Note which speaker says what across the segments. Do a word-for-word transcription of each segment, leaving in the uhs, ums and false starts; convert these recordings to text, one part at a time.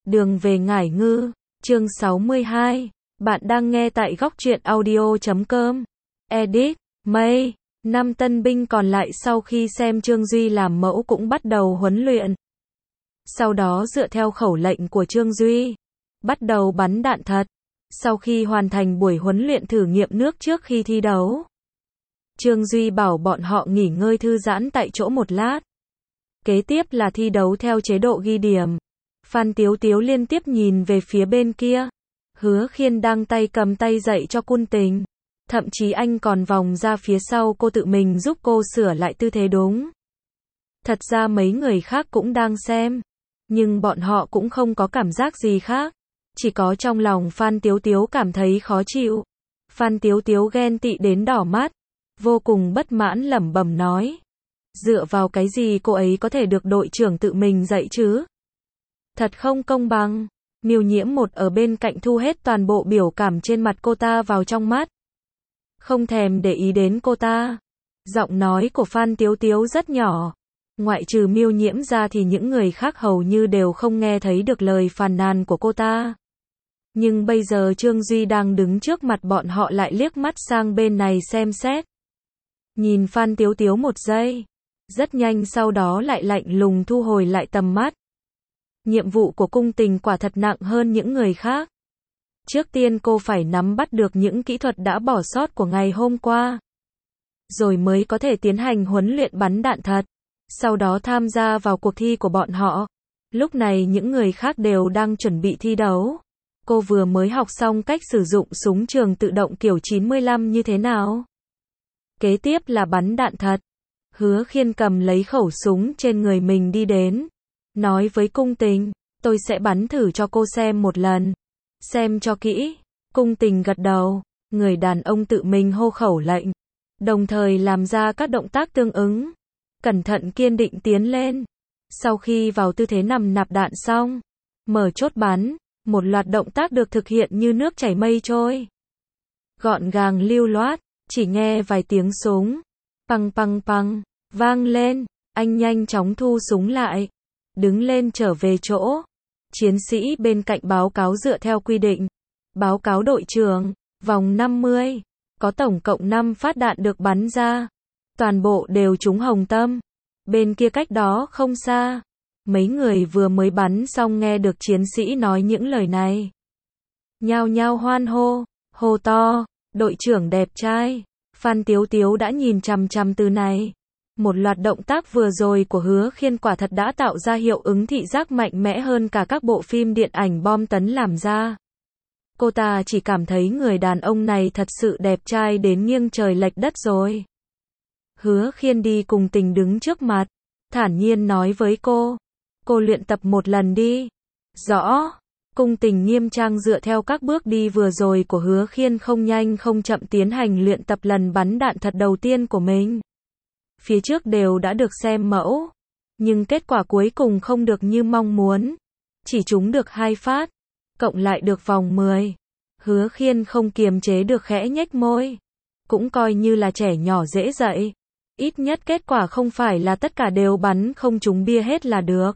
Speaker 1: Đường về Ngải Ngư, chương sáu mươi hai. Bạn đang nghe tại góc truyện audio chấm com. Edit, May. Năm tân binh còn lại sau khi xem Trương Duy làm mẫu cũng bắt đầu huấn luyện. Sau đó dựa theo khẩu lệnh của Trương Duy, bắt đầu bắn đạn thật. Sau khi hoàn thành buổi huấn luyện thử nghiệm nước trước khi thi đấu, Trương Duy bảo bọn họ nghỉ ngơi thư giãn tại chỗ một lát. Kế tiếp là thi đấu theo chế độ ghi điểm. Phan Tiếu Tiếu liên tiếp nhìn về phía bên kia. Hứa Khiên đang tay cầm tay dạy cho Cun Tình. Thậm chí anh còn vòng ra phía sau cô tự mình giúp cô sửa lại tư thế đúng. Thật ra mấy người khác cũng đang xem, nhưng bọn họ cũng không có cảm giác gì khác. Chỉ có trong lòng Phan Tiếu Tiếu cảm thấy khó chịu. Phan Tiếu Tiếu ghen tị đến đỏ mắt, vô cùng bất mãn lẩm bẩm nói. Dựa vào cái gì cô ấy có thể được đội trưởng tự mình dạy chứ? Thật không công bằng. Miêu Nhiễm một ở bên cạnh thu hết toàn bộ biểu cảm trên mặt cô ta vào trong mắt, không thèm để ý đến cô ta. Giọng nói của Phan Tiếu Tiếu rất nhỏ, ngoại trừ Miêu Nhiễm ra thì những người khác hầu như đều không nghe thấy được lời phàn nàn của cô ta. Nhưng bây giờ Trương Duy đang đứng trước mặt bọn họ lại liếc mắt sang bên này xem xét. Nhìn Phan Tiếu Tiếu một giây, rất nhanh sau đó lại lạnh lùng thu hồi lại tầm mắt. Nhiệm vụ của Cung Tình quả thật nặng hơn những người khác. Trước tiên cô phải nắm bắt được những kỹ thuật đã bỏ sót của ngày hôm qua, rồi mới có thể tiến hành huấn luyện bắn đạn thật, sau đó tham gia vào cuộc thi của bọn họ. Lúc này những người khác đều đang chuẩn bị thi đấu. Cô vừa mới học xong cách sử dụng súng trường tự động kiểu chín mươi lăm như thế nào. Kế tiếp là bắn đạn thật. Hứa Khiên cầm lấy khẩu súng trên người mình đi đến, nói với Cung Tình, tôi sẽ bắn thử cho cô xem một lần. Xem cho kỹ. Cung Tình gật đầu, người đàn ông tự mình hô khẩu lệnh, đồng thời làm ra các động tác tương ứng. Cẩn thận kiên định tiến lên. Sau khi vào tư thế nằm nạp đạn xong, mở chốt bắn, một loạt động tác được thực hiện như nước chảy mây trôi. Gọn gàng lưu loát, chỉ nghe vài tiếng súng, păng păng păng, vang lên, anh nhanh chóng thu súng lại, đứng lên trở về chỗ. Chiến sĩ bên cạnh báo cáo dựa theo quy định. Báo cáo đội trưởng, vòng năm mươi, có tổng cộng năm phát đạn được bắn ra. Toàn bộ đều trúng hồng tâm. Bên kia cách đó không xa, mấy người vừa mới bắn xong nghe được chiến sĩ nói những lời này, nhao nhao hoan hô, hô to, đội trưởng đẹp trai. Phan Tiếu Tiếu đã nhìn chằm chằm từ này. Một loạt động tác vừa rồi của Hứa Khiên quả thật đã tạo ra hiệu ứng thị giác mạnh mẽ hơn cả các bộ phim điện ảnh bom tấn làm ra. Cô ta chỉ cảm thấy người đàn ông này thật sự đẹp trai đến nghiêng trời lệch đất rồi. Hứa Khiên đi cùng Tình đứng trước mặt, thản nhiên nói với cô, cô luyện tập một lần đi. Rõ. Cung Tình nghiêm trang dựa theo các bước đi vừa rồi của Hứa Khiên không nhanh không chậm tiến hành luyện tập lần bắn đạn thật đầu tiên của mình. Phía trước đều đã được xem mẫu, nhưng kết quả cuối cùng không được như mong muốn, chỉ trúng được hai phát, cộng lại được vòng mười. Hứa Khiên không kiềm chế được khẽ nhếch môi, cũng coi như là trẻ nhỏ dễ dạy, ít nhất kết quả không phải là tất cả đều bắn không trúng bia hết là được.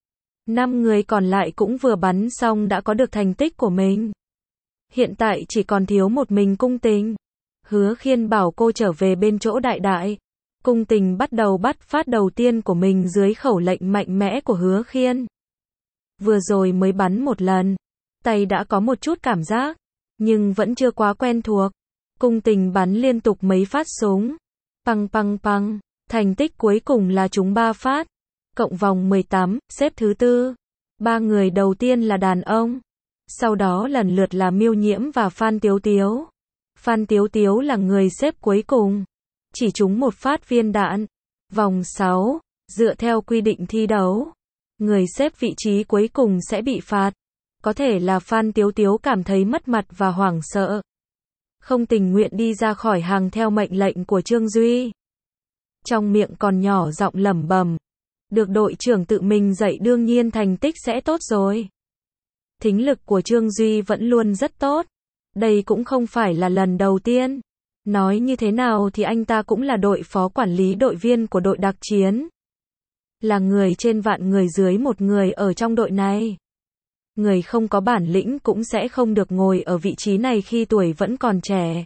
Speaker 1: Năm người còn lại cũng vừa bắn xong đã có được thành tích của mình. Hiện tại chỉ còn thiếu một mình Cung Tình. Hứa Khiên bảo cô trở về bên chỗ đại đại. Cung Tình bắt đầu bắt phát đầu tiên của mình dưới khẩu lệnh mạnh mẽ của Hứa Khiên. Vừa rồi mới bắn một lần, tay đã có một chút cảm giác, nhưng vẫn chưa quá quen thuộc. Cung Tình bắn liên tục mấy phát súng, păng păng păng, thành tích cuối cùng là trúng ba phát, cộng vòng mười tám, xếp thứ tư. Ba người đầu tiên là đàn ông, sau đó lần lượt là Miêu Nhiễm và Phan Tiếu Tiếu. Phan Tiếu Tiếu là người xếp cuối cùng, chỉ trúng một phát viên đạn. Vòng sáu, dựa theo quy định thi đấu, người xếp vị trí cuối cùng sẽ bị phạt. Có thể là Phan Tiếu Tiếu cảm thấy mất mặt và hoảng sợ, không tình nguyện đi ra khỏi hàng theo mệnh lệnh của Trương Duy. Trong miệng còn nhỏ giọng lẩm bẩm, được đội trưởng tự mình dạy đương nhiên thành tích sẽ tốt rồi. Thính lực của Trương Duy vẫn luôn rất tốt. Đây cũng không phải là lần đầu tiên. Nói như thế nào thì anh ta cũng là đội phó quản lý đội viên của đội đặc chiến. Là người trên vạn người dưới một người ở trong đội này. người không có bản lĩnh cũng sẽ không được ngồi ở vị trí này khi tuổi vẫn còn trẻ.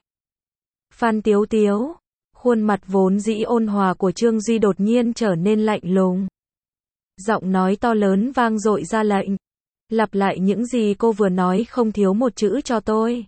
Speaker 1: Phan Tiếu Tiếu, khuôn mặt vốn dĩ ôn hòa của Trương Duy đột nhiên trở nên lạnh lùng. Giọng nói to lớn vang dội ra lệnh. Lặp lại những gì cô vừa nói không thiếu một chữ cho tôi.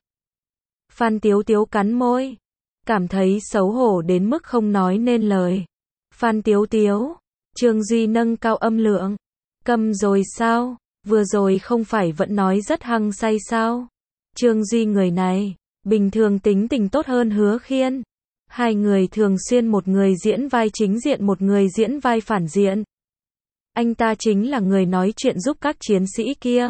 Speaker 1: Phan Tiếu Tiếu cắn môi. Cảm thấy xấu hổ đến mức không nói nên lời. Phan Tiếu Tiếu. Trương Duy nâng cao âm lượng. Câm rồi sao? Vừa rồi không phải vẫn nói rất hăng say sao? Trương Duy người này, bình thường tính tình tốt hơn Hứa Khiên. Hai người thường xuyên một người diễn vai chính diện một người diễn vai phản diện. Anh ta chính là người nói chuyện giúp các chiến sĩ kia.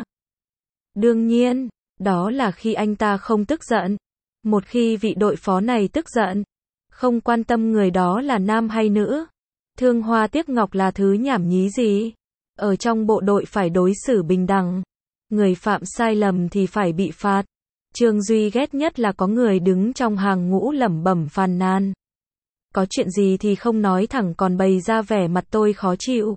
Speaker 1: Đương nhiên, đó là khi anh ta không tức giận. Một khi vị đội phó này tức giận, không quan tâm người đó là nam hay nữ, thương hoa tiếc ngọc là thứ nhảm nhí gì. Ở trong bộ đội phải đối xử bình đẳng. Người phạm sai lầm thì phải bị phạt. Trương Duy ghét nhất là có người đứng trong hàng ngũ lẩm bẩm phàn nàn. Có chuyện gì thì không nói thẳng còn bày ra vẻ mặt tôi khó chịu.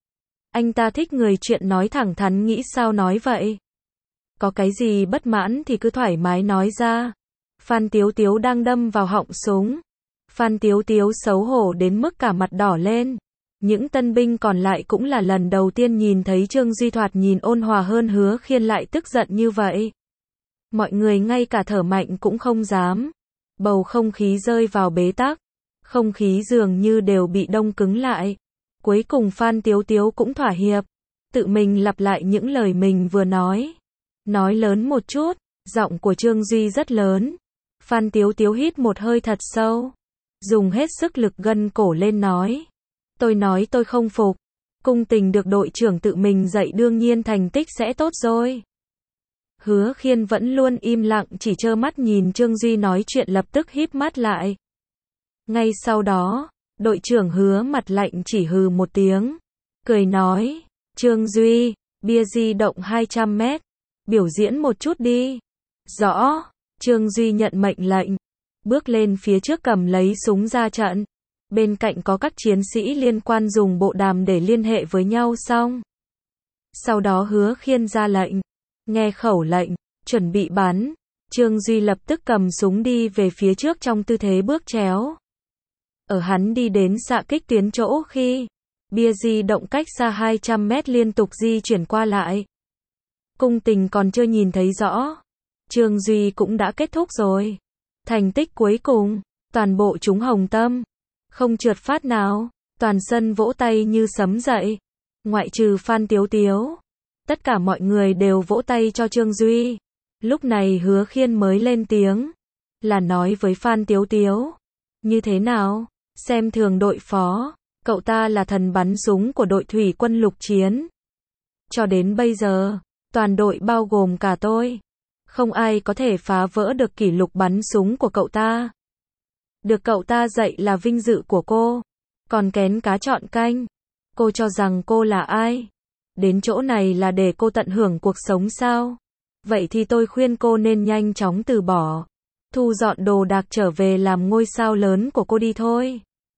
Speaker 1: Anh ta thích người chuyện nói thẳng thắn, nghĩ sao nói vậy. Có cái gì bất mãn thì cứ thoải mái nói ra. Phan Tiếu Tiếu đang đâm vào họng súng. Phan Tiếu Tiếu xấu hổ đến mức cả mặt đỏ lên. Những tân binh còn lại cũng là lần đầu tiên nhìn thấy Trương Duy thoạt nhìn ôn hòa hơn Hứa Khiên lại tức giận như vậy. Mọi người ngay cả thở mạnh cũng không dám. Bầu không khí rơi vào bế tắc. Không khí dường như đều bị đông cứng lại. Cuối cùng Phan Tiếu Tiếu cũng thỏa hiệp. Tự mình lặp lại những lời mình vừa nói. Nói lớn một chút. Giọng của Trương Duy rất lớn. Phan Tiếu Tiếu hít một hơi thật sâu. Dùng hết sức lực gân cổ lên nói. Tôi nói tôi không phục. Cung tình được đội trưởng tự mình dạy đương nhiên thành tích sẽ tốt rồi. Hứa Khiên vẫn luôn im lặng chỉ trơ mắt nhìn Trương Duy nói chuyện lập tức híp mắt lại. Ngay sau đó, đội trưởng Hứa mặt lạnh chỉ hừ một tiếng. Cười nói, Trương Duy, bia di động hai trăm mét. Biểu diễn một chút đi. Rõ, Trương Duy nhận mệnh lệnh. Bước lên phía trước cầm lấy súng ra trận. Bên cạnh có các chiến sĩ liên quan dùng bộ đàm để liên hệ với nhau xong. Sau đó Hứa Khiên ra lệnh. Nghe khẩu lệnh, chuẩn bị bắn. Trương Duy lập tức cầm súng đi về phía trước trong tư thế bước chéo. Ở hắn đi đến xạ kích tuyến chỗ khi bia di động cách xa hai trăm mét liên tục di chuyển qua lại. Cung tình còn chưa nhìn thấy rõ. Trương Duy cũng đã kết thúc rồi. Thành tích cuối cùng, toàn bộ trúng hồng tâm. Không trượt phát nào, toàn sân vỗ tay như sấm dậy. Ngoại trừ Phan Tiếu Tiếu. Tất cả mọi người đều vỗ tay cho Trương Duy. Lúc này Hứa Khiên mới lên tiếng. Là nói với Phan Tiếu Tiếu. Như thế nào? Xem thường đội phó. Cậu ta là thần bắn súng của đội thủy quân lục chiến. Cho đến bây giờ, toàn đội bao gồm cả tôi. Không ai có thể phá vỡ được kỷ lục bắn súng của cậu ta. Được cậu ta dạy là vinh dự của cô. Còn kén cá chọn canh. Cô cho rằng cô là ai? Đến chỗ này là để cô tận hưởng cuộc sống sao? Vậy thì tôi khuyên cô nên nhanh chóng từ bỏ. Thu dọn đồ đạc trở về làm ngôi sao lớn của cô đi thôi.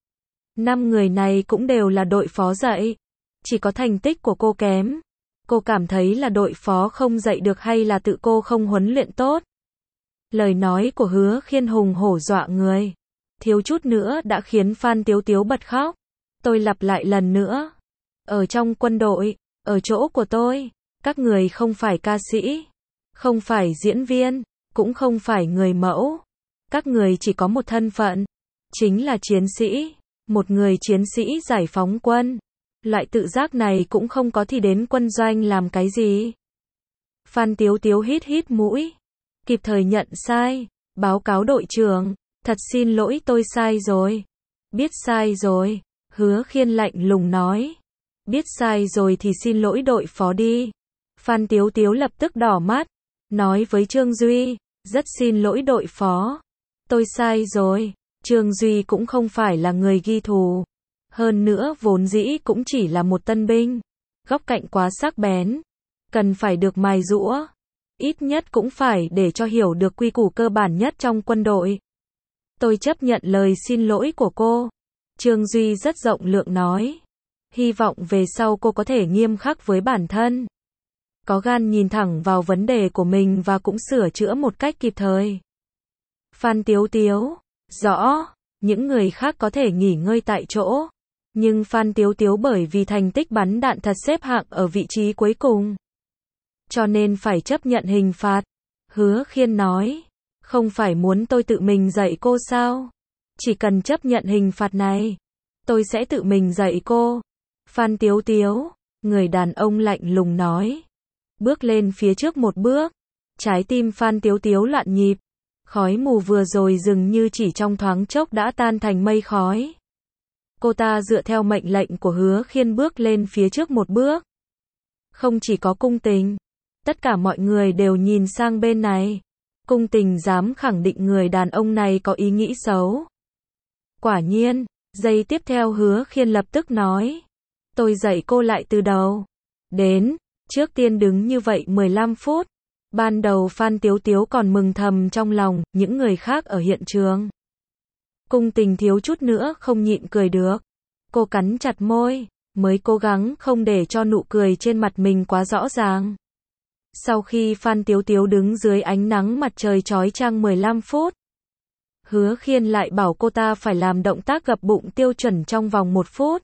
Speaker 1: Năm người này cũng đều là đội phó dạy. Chỉ có thành tích của cô kém. Cô cảm thấy là đội phó không dạy được hay là tự cô không huấn luyện tốt? Lời nói của Hứa Khiên hùng hổ dọa người. Thiếu chút nữa đã khiến Phan Tiếu Tiếu bật khóc. Tôi lặp lại lần nữa. Ở trong quân đội, ở chỗ của tôi, các người không phải ca sĩ, không phải diễn viên, cũng không phải người mẫu. Các người chỉ có một thân phận, chính là chiến sĩ, một người chiến sĩ giải phóng quân. Loại tự giác này cũng không có thì đến quân doanh làm cái gì? Phan Tiếu Tiếu hít hít mũi, kịp thời nhận sai, báo cáo đội trưởng, thật xin lỗi tôi sai rồi. Biết sai rồi, Hứa Khiên lạnh lùng nói. Biết sai rồi thì xin lỗi đội phó đi. Phan Tiếu Tiếu lập tức đỏ mắt, nói với Trương Duy, rất xin lỗi đội phó. Tôi sai rồi, Trương Duy cũng không phải là người ghi thù. Hơn nữa vốn dĩ cũng chỉ là một tân binh. Góc cạnh quá sắc bén, cần phải được mài giũa. Ít nhất cũng phải để cho hiểu được quy củ cơ bản nhất trong quân đội. Tôi chấp nhận lời xin lỗi của cô. Trương Duy rất rộng lượng nói. Hy vọng về sau cô có thể nghiêm khắc với bản thân. có gan nhìn thẳng vào vấn đề của mình và cũng sửa chữa một cách kịp thời. Phan Tiếu Tiếu, rõ, những người khác có thể nghỉ ngơi tại chỗ, nhưng Phan Tiếu Tiếu bởi vì thành tích bắn đạn thật xếp hạng ở vị trí cuối cùng, cho nên phải chấp nhận hình phạt. Hứa Khiên nói, không phải muốn tôi tự mình dạy cô sao? Chỉ cần chấp nhận hình phạt này, tôi sẽ tự mình dạy cô. Phan Tiếu Tiếu, người đàn ông lạnh lùng nói, bước lên phía trước một bước. Trái tim Phan Tiếu Tiếu loạn nhịp, khói mù vừa rồi dường như chỉ trong thoáng chốc đã tan thành mây khói. Cô ta dựa theo mệnh lệnh của Hứa Khiên bước lên phía trước một bước. Không chỉ có Cung Tình, tất cả mọi người đều nhìn sang bên này. Cung Tình dám khẳng định người đàn ông này có ý nghĩ xấu. Quả nhiên, giây tiếp theo Hứa Khiên lập tức nói, tôi dạy cô lại từ đầu. Đến, trước tiên đứng như vậy mười lăm phút. Ban đầu Phan Tiếu Tiếu còn mừng thầm trong lòng, những người khác ở hiện trường. Cung Tình thiếu chút nữa không nhịn cười được. Cô cắn chặt môi, mới cố gắng không để cho nụ cười trên mặt mình quá rõ ràng. Sau khi Phan Tiếu Tiếu đứng dưới ánh nắng mặt trời chói chang mười lăm phút, Hứa Khiên lại bảo cô ta phải làm động tác gập bụng tiêu chuẩn trong vòng một phút.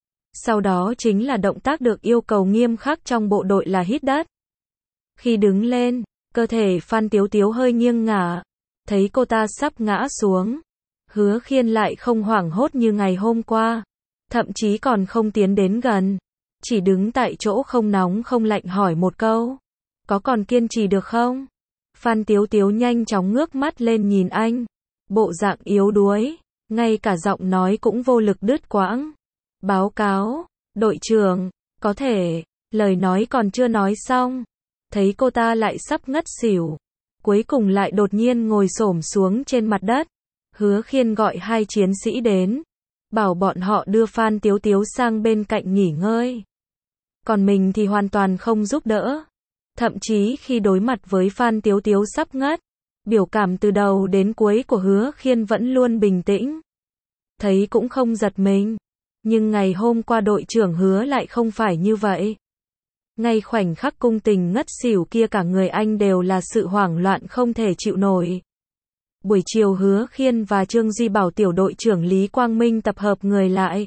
Speaker 1: Sau đó chính là động tác được yêu cầu nghiêm khắc trong bộ đội là hít đất. Khi đứng lên, cơ thể Phan Tiếu Tiếu hơi nghiêng ngả, thấy cô ta sắp ngã xuống. Hứa Khiên lại không hoảng hốt như ngày hôm qua, thậm chí còn không tiến đến gần, chỉ đứng tại chỗ không nóng không lạnh hỏi một câu, có còn kiên trì được không? Phan Tiếu Tiếu nhanh chóng ngước mắt lên nhìn anh, bộ dạng yếu đuối, ngay cả giọng nói cũng vô lực đứt quãng. Báo cáo, đội trưởng, có thể, lời nói còn chưa nói xong, thấy cô ta lại sắp ngất xỉu, cuối cùng lại đột nhiên ngồi xổm xuống trên mặt đất. Hứa Khiên gọi hai chiến sĩ đến, bảo bọn họ đưa Phan Tiếu Tiếu sang bên cạnh nghỉ ngơi. Còn mình thì hoàn toàn không giúp đỡ. Thậm chí khi đối mặt với Phan Tiếu Tiếu sắp ngất, biểu cảm từ đầu đến cuối của Hứa Khiên vẫn luôn bình tĩnh. Thấy cũng không giật mình. Nhưng ngày hôm qua đội trưởng Hứa lại không phải như vậy. Ngay khoảnh khắc Cung Tình ngất xỉu kia cả người anh đều là sự hoảng loạn không thể chịu nổi. Buổi chiều Hứa Khiên và Trương Duy bảo tiểu đội trưởng Lý Quang Minh tập hợp người lại,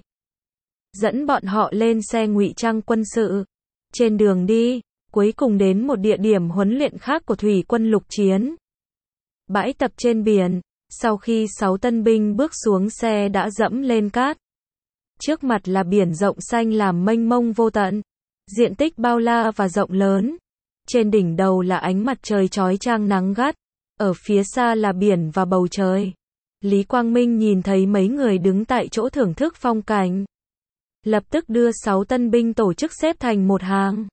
Speaker 1: dẫn bọn họ lên xe ngụy trang quân sự. Trên đường đi, cuối cùng đến một địa điểm huấn luyện khác của thủy quân lục chiến. Bãi tập trên biển, sau khi sáu tân binh bước xuống xe đã dẫm lên cát. Trước mặt là biển rộng xanh làm mênh mông vô tận, diện tích bao la và rộng lớn. Trên đỉnh đầu là ánh mặt trời chói chang nắng gắt, ở phía xa là biển và bầu trời. Lý Quang Minh nhìn thấy mấy người đứng tại chỗ thưởng thức phong cảnh, lập tức đưa sáu tân binh tổ chức xếp thành một hàng.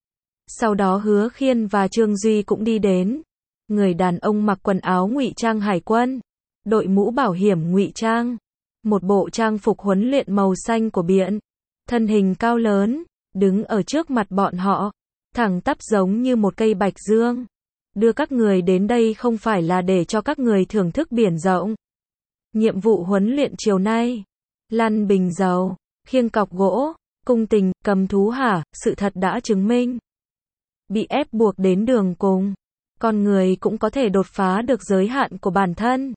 Speaker 1: Sau đó Hứa Khiên và Trương Duy cũng đi đến. Người đàn ông mặc quần áo ngụy trang hải quân, đội mũ bảo hiểm ngụy trang, một bộ trang phục huấn luyện màu xanh của biển, thân hình cao lớn, đứng ở trước mặt bọn họ, thẳng tắp giống như một cây bạch dương. Đưa các người đến đây không phải là để cho các người thưởng thức biển rộng. Nhiệm vụ huấn luyện chiều nay, lăn bình dầu, khiêng cọc gỗ, Cung Tình, cầm thú hả, sự thật đã chứng minh. Bị ép buộc đến đường cùng, con người cũng có thể đột phá được giới hạn của bản thân.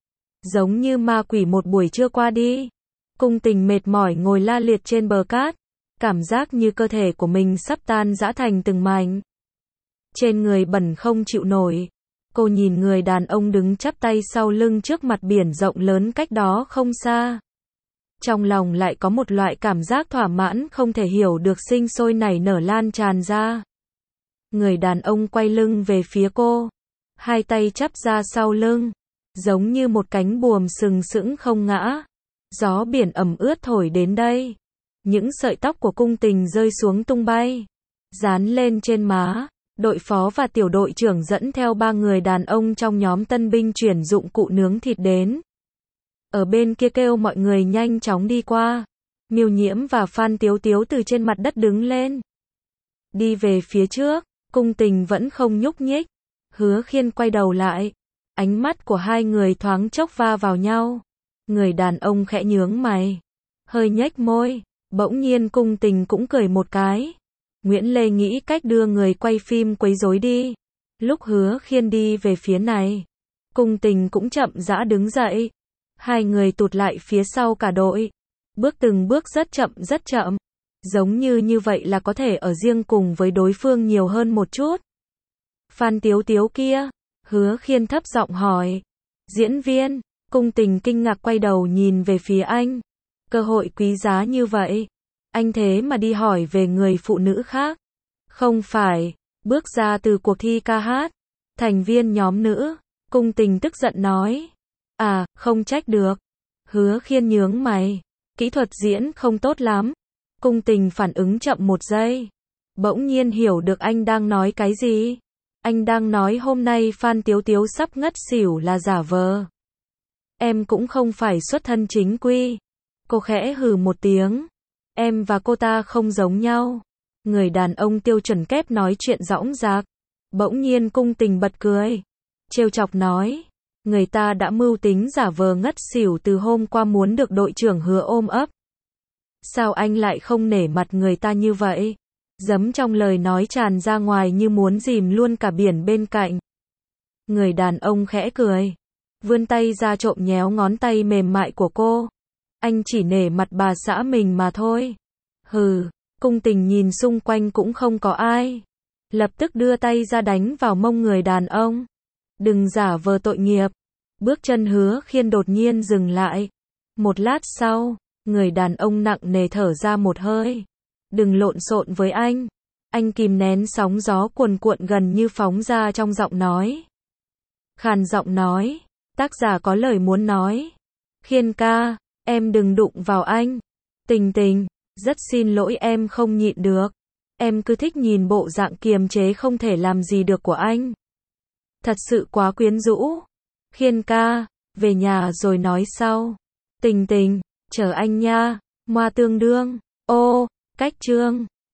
Speaker 1: Giống như ma quỷ một buổi trưa qua đi, Cung Tình mệt mỏi ngồi la liệt trên bờ cát, cảm giác như cơ thể của mình sắp tan rã thành từng mảnh. Trên người bẩn không chịu nổi, cô nhìn người đàn ông đứng chắp tay sau lưng trước mặt biển rộng lớn cách đó không xa. Trong lòng lại có một loại cảm giác thỏa mãn không thể hiểu được sinh sôi nảy nở lan tràn ra. Người đàn ông quay lưng về phía cô, hai tay chắp ra sau lưng, giống như một cánh buồm sừng sững không ngã. Gió biển ẩm ướt thổi đến đây, những sợi tóc của Cung Tình rơi xuống tung bay, dán lên trên má. Đội phó và tiểu đội trưởng dẫn theo ba người đàn ông trong nhóm tân binh chuyển dụng cụ nướng thịt đến. Ở bên kia kêu mọi người nhanh chóng đi qua. Miêu Nhiễm và Phan Tiếu Tiếu từ trên mặt đất đứng lên, đi về phía trước. Cung Tình vẫn không nhúc nhích. Hứa Khiên quay đầu lại, ánh mắt của hai người thoáng chốc va vào nhau. Người đàn ông khẽ nhướng mày, hơi nhếch môi, bỗng nhiên Cung Tình cũng cười một cái. Nguyễn Lê nghĩ cách đưa người quay phim quấy rối đi. Lúc Hứa Khiên đi về phía này, Cung Tình cũng chậm rãi đứng dậy. Hai người tụt lại phía sau cả đội. Bước từng bước rất chậm rất chậm. Giống như như vậy là có thể ở riêng cùng với đối phương nhiều hơn một chút. Phan Tiếu Tiếu kia, Hứa Khiên thấp giọng hỏi. Diễn viên, Cung Tình kinh ngạc quay đầu nhìn về phía anh. Cơ hội quý giá như vậy, anh thế mà đi hỏi về người phụ nữ khác. Không phải, bước ra từ cuộc thi ca hát, thành viên nhóm nữ, Cung Tình tức giận nói. À, không trách được. Hứa Khiên nhướng mày, kỹ thuật diễn không tốt lắm. Cung Tình phản ứng chậm một giây, bỗng nhiên hiểu được anh đang nói cái gì. Anh đang nói hôm nay Phan Tiếu Tiếu sắp ngất xỉu là giả vờ. Em cũng không phải xuất thân chính quy. Cô khẽ hừ một tiếng. Em và cô ta không giống nhau. Người đàn ông tiêu chuẩn kép nói chuyện dõng dạc. Bỗng nhiên Cung Tình bật cười, trêu chọc nói. Người ta đã mưu tính giả vờ ngất xỉu từ hôm qua muốn được đội trưởng Hứa ôm ấp. Sao anh lại không nể mặt người ta như vậy? Giấm trong lời nói tràn ra ngoài như muốn dìm luôn cả biển bên cạnh. Người đàn ông khẽ cười, vươn tay ra trộm nhéo ngón tay mềm mại của cô. Anh chỉ nể mặt bà xã mình mà thôi. Hừ, Cung Tình nhìn xung quanh cũng không có ai. Lập tức đưa tay ra đánh vào mông người đàn ông. Đừng giả vờ tội nghiệp. Bước chân Hứa Khiên đột nhiên dừng lại. Một lát sau, người đàn ông nặng nề thở ra một hơi. Đừng lộn xộn với anh. Anh kìm nén sóng gió cuồn cuộn gần như phóng ra trong giọng nói. Khàn giọng nói, tác giả có lời muốn nói. Khiên ca, em đừng đụng vào anh. Tình Tình, rất xin lỗi em không nhịn được. Em cứ thích nhìn bộ dạng kiềm chế không thể làm gì được của anh. Thật sự quá quyến rũ. Khiên ca, về nhà rồi nói sau. Tình Tình, chờ anh nha. Moa tương đương. Ô, cách chương.